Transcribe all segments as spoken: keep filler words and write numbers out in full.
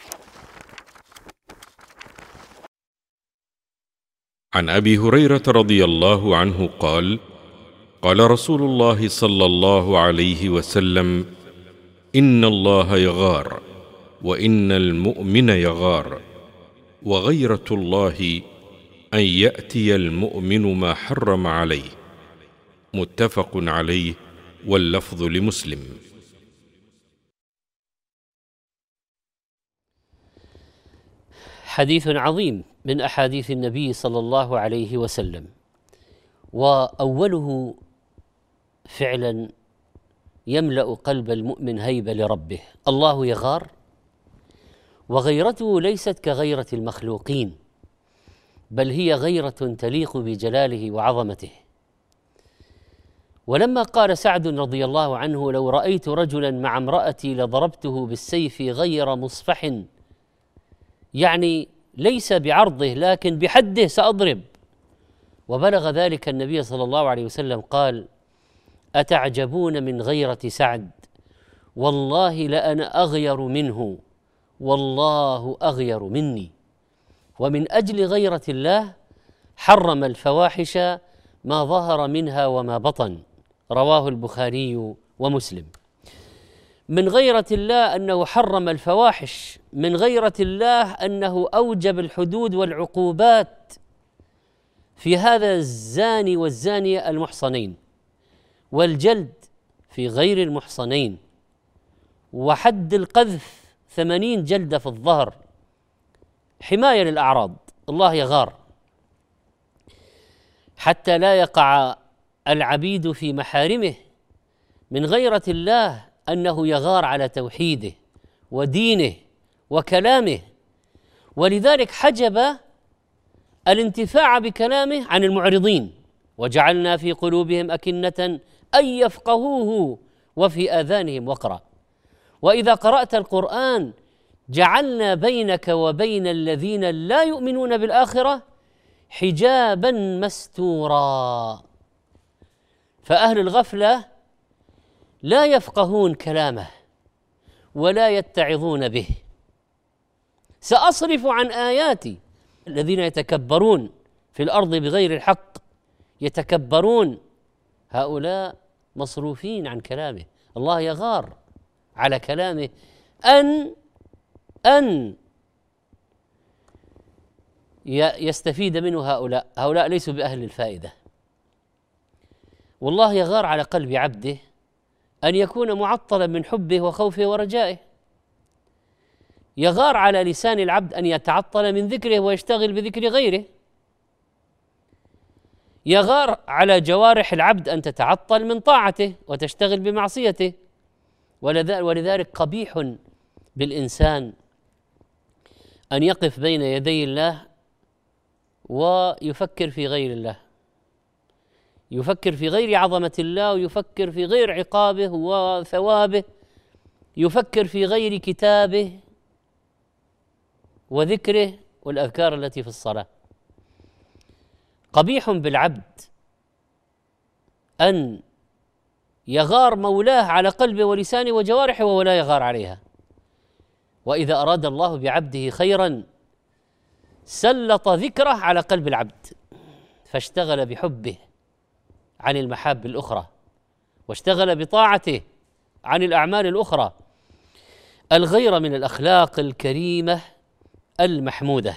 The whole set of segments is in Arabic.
عن أبي هريرة رضي الله عنه قال: قال رسول الله صلى الله عليه وسلم: إن الله يغار، وإن المؤمن يغار، وغيرة الله أن يأتي المؤمن ما حرم عليه. متفق عليه، واللفظ لمسلم. حديث عظيم من أحاديث النبي صلى الله عليه وسلم، وأوله فعلا يملأ قلب المؤمن هيبة لربه. الله يغار، وغيرته ليست كغيرة المخلوقين، بل هي غيرة تليق بجلاله وعظمته. ولما قال سعد رضي الله عنه: لو رأيت رجلا مع امرأتي لضربته بالسيف غير مصفح، يعني ليس بعرضه لكن بحده سأضرب. وبلغ ذلك النبي صلى الله عليه وسلم قال: أتعجبون من غيرة سعد؟ والله لأنا أغير منه، والله أغير مني. ومن أجل غيرة الله حرم الفواحش ما ظهر منها وما بطن، رواه البخاري ومسلم. من غيرة الله أنه حرم الفواحش، من غيرة الله أنه أوجب الحدود والعقوبات في هذا الزاني والزانية المحصنين، والجلد في غير المحصنين، وحد القذف ثمانين جلدة في الظهر، حماية للأعراض. الله يغار حتى لا يقع العبيد في محارمه. من غيرة الله أنه يغار على توحيده ودينه وكلامه، ولذلك حجب الانتفاع بكلامه عن المعرضين: وجعلنا في قلوبهم أكنة أن يفقهوه وفي آذانهم وقرا، وإذا قرأت القرآن جعلنا بينك وبين الذين لا يؤمنون بالآخرة حجابا مستورا. فأهل الغفلة لا يفقهون كلامه ولا يتعظون به. سأصرف عن آياتي الذين يتكبرون في الأرض بغير الحق، يتكبرون، هؤلاء مصروفين عن كلامه. الله يغار على كلامه أن أن يستفيد منه هؤلاء هؤلاء ليسوا بأهل الفائدة. والله يغار على قلب عبده أن يكون معطلا من حبه وخوفه ورجائه. يغار على لسان العبد أن يتعطل من ذكره ويشتغل بذكر غيره. يغار على جوارح العبد أن تتعطل من طاعته وتشتغل بمعصيته. ولذلك قبيح بالإنسان أن يقف بين يدي الله ويفكر في غير الله، يفكر في غير عظمة الله، ويفكر في غير عقابه وثوابه، يفكر في غير كتابه وذكره والأذكار التي في الصلاة. قبيح بالعبد أن يغار مولاه على قلبه ولسانه وجوارحه وهو لا يغار عليها. وإذا أراد الله بعبده خيرا سلط ذكره على قلب العبد فاشتغل بحبه عن المحاب الأخرى، واشتغل بطاعته عن الأعمال الأخرى. الغيرة من الأخلاق الكريمة المحمودة.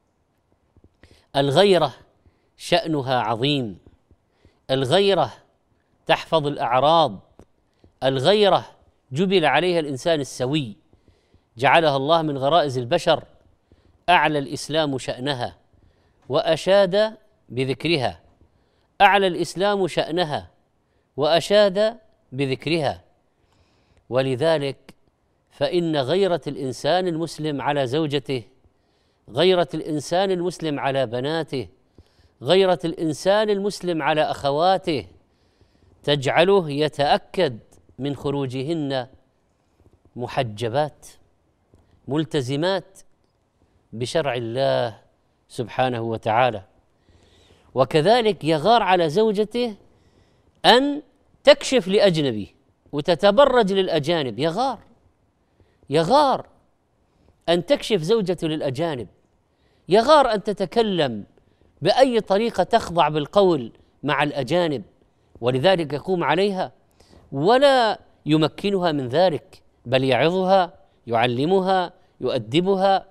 الغيرة شأنها عظيم، الغيرة تحفظ الأعراض، الغيرة جبل عليها الإنسان السوي، جعلها الله من غرائز البشر. أعلى الإسلام شأنها وأشاد بذكرها، أعلى الإسلام شأنها وأشاد بذكرها. ولذلك فإن غيرة الإنسان المسلم على زوجته، غيرة الإنسان المسلم على بناته، غيرة الإنسان المسلم على أخواته تجعله يتأكد من خروجهن محجبات ملتزمات بشرع الله سبحانه وتعالى. وكذلك يغار على زوجته أن تكشف لأجنبي وتتبرج للأجانب، يغار يغار أن تكشف زوجته للأجانب، يغار أن تتكلم بأي طريقة تخضع بالقول مع الأجانب، ولذلك يقوم عليها ولا يمكنها من ذلك، بل يعظها، يعلمها، يؤدبها.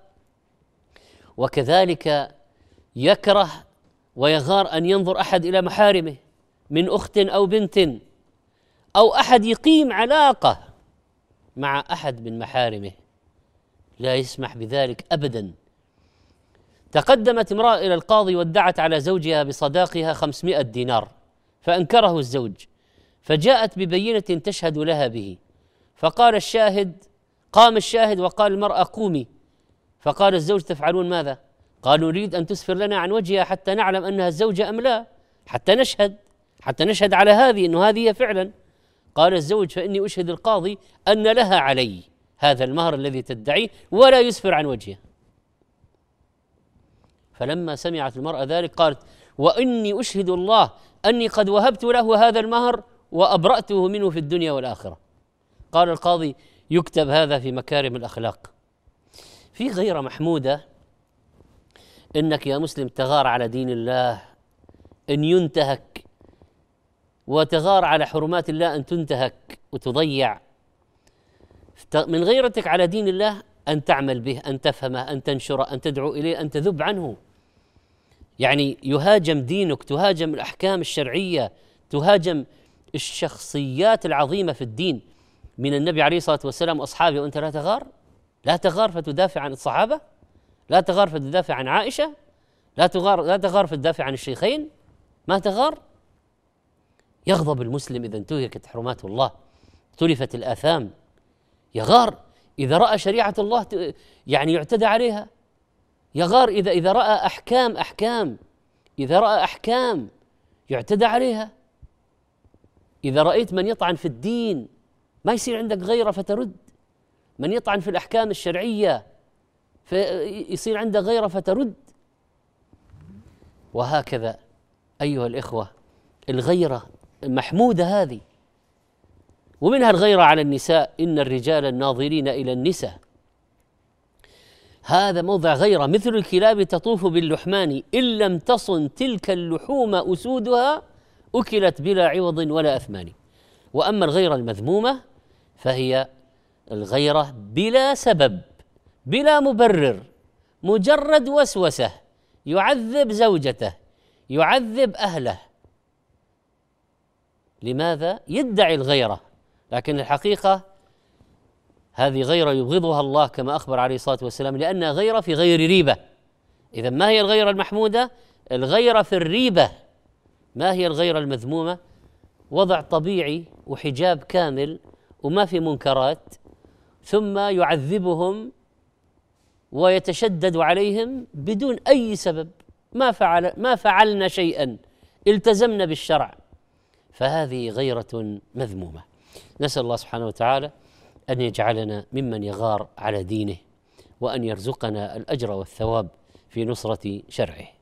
وكذلك يكره ويغار أن ينظر أحد إلى محارمه من أخت أو بنت، أو أحد يقيم علاقة مع أحد من محارمه، لا يسمح بذلك أبدا. تقدمت امرأة إلى القاضي وادعت على زوجها بصداقها خمسمائة دينار، فأنكره الزوج، فجاءت ببينة تشهد لها به، فقال الشاهد قام الشاهد وقال المرأة قومي، فقال الزوج تفعلون ماذا؟ قالوا نريد أن تسفر لنا عن وجهها حتى نعلم أنها الزوجة أم لا، حتى نشهد حتى نشهد على هذه أنه هذه هي فعلا. قال الزوج فإني أشهد القاضي أن لها علي هذا المهر الذي تدعيه ولا يسفر عن وجهها. فلما سمعت المرأة ذلك قالت وإني أشهد الله أني قد وهبت له هذا المهر وأبرأته منه في الدنيا والآخرة. قال القاضي يكتب هذا في مكارم الأخلاق. في غيرة محمودة إنك يا مسلم تغار على دين الله أن ينتهك، وتغار على حرمات الله أن تنتهك وتضيع. من غيرتك على دين الله أن تعمل به، أن تفهمه، أن تنشره، أن تدعو إليه، أن تذب عنه. يعني يهاجم دينك، تهاجم الأحكام الشرعية، تهاجم الشخصيات العظيمة في الدين من النبي عليه الصلاة والسلام وأصحابه، وأنت لا تغار؟ لا تغار فتدافع عن الصحابة؟ لا تغار فتدافع عن عائشة؟ لا تغار لا تغار فتدافع عن الشيخين؟ ما تغار؟ يغضب المسلم إذا انتهكت حرمات الله، تلفت الآثام، يغار إذا رأى شريعة الله يعني يعتدى عليها، يغار إذا إذا رأى أحكام أحكام إذا رأى أحكام يعتدى عليها. إذا رأيت من يطعن في الدين ما يصير عندك غيرة فترد، من يطعن في الأحكام الشرعية فيصير عندك غيرة فترد. وهكذا أيها الإخوة الغيرة محمودة هذه، ومنها الغيرة على النساء، إن الرجال الناظرين إلى النساء، هذا موضع غيرة. مثل الكلاب تطوف باللحمان إن لم تصن تلك اللحوم أسودها أكلت بلا عوض ولا أثمان. وأما الغيرة المذمومة فهي الغيرة بلا سبب بلا مبرر، مجرد وسوسة، يعذب زوجته، يعذب أهله. لماذا؟ يدعي الغيرة، لكن الحقيقة هذه غيرة يبغضها الله كما أخبر عليه الصلاة والسلام، لأنها غيرة في غير ريبة. إذا ما هي الغيرة المحمودة؟ الغيرة في الريبة. ما هي الغيرة المذمومة؟ وضع طبيعي وحجاب كامل وما في منكرات، ثم يعذبهم ويتشدد عليهم بدون أي سبب، ما فعل ما فعلنا شيئا، التزمنا بالشرع، فهذه غيرة مذمومة. نسأل الله سبحانه وتعالى أن يجعلنا ممن يغار على دينه، وأن يرزقنا الأجر والثواب في نصرة شرعه.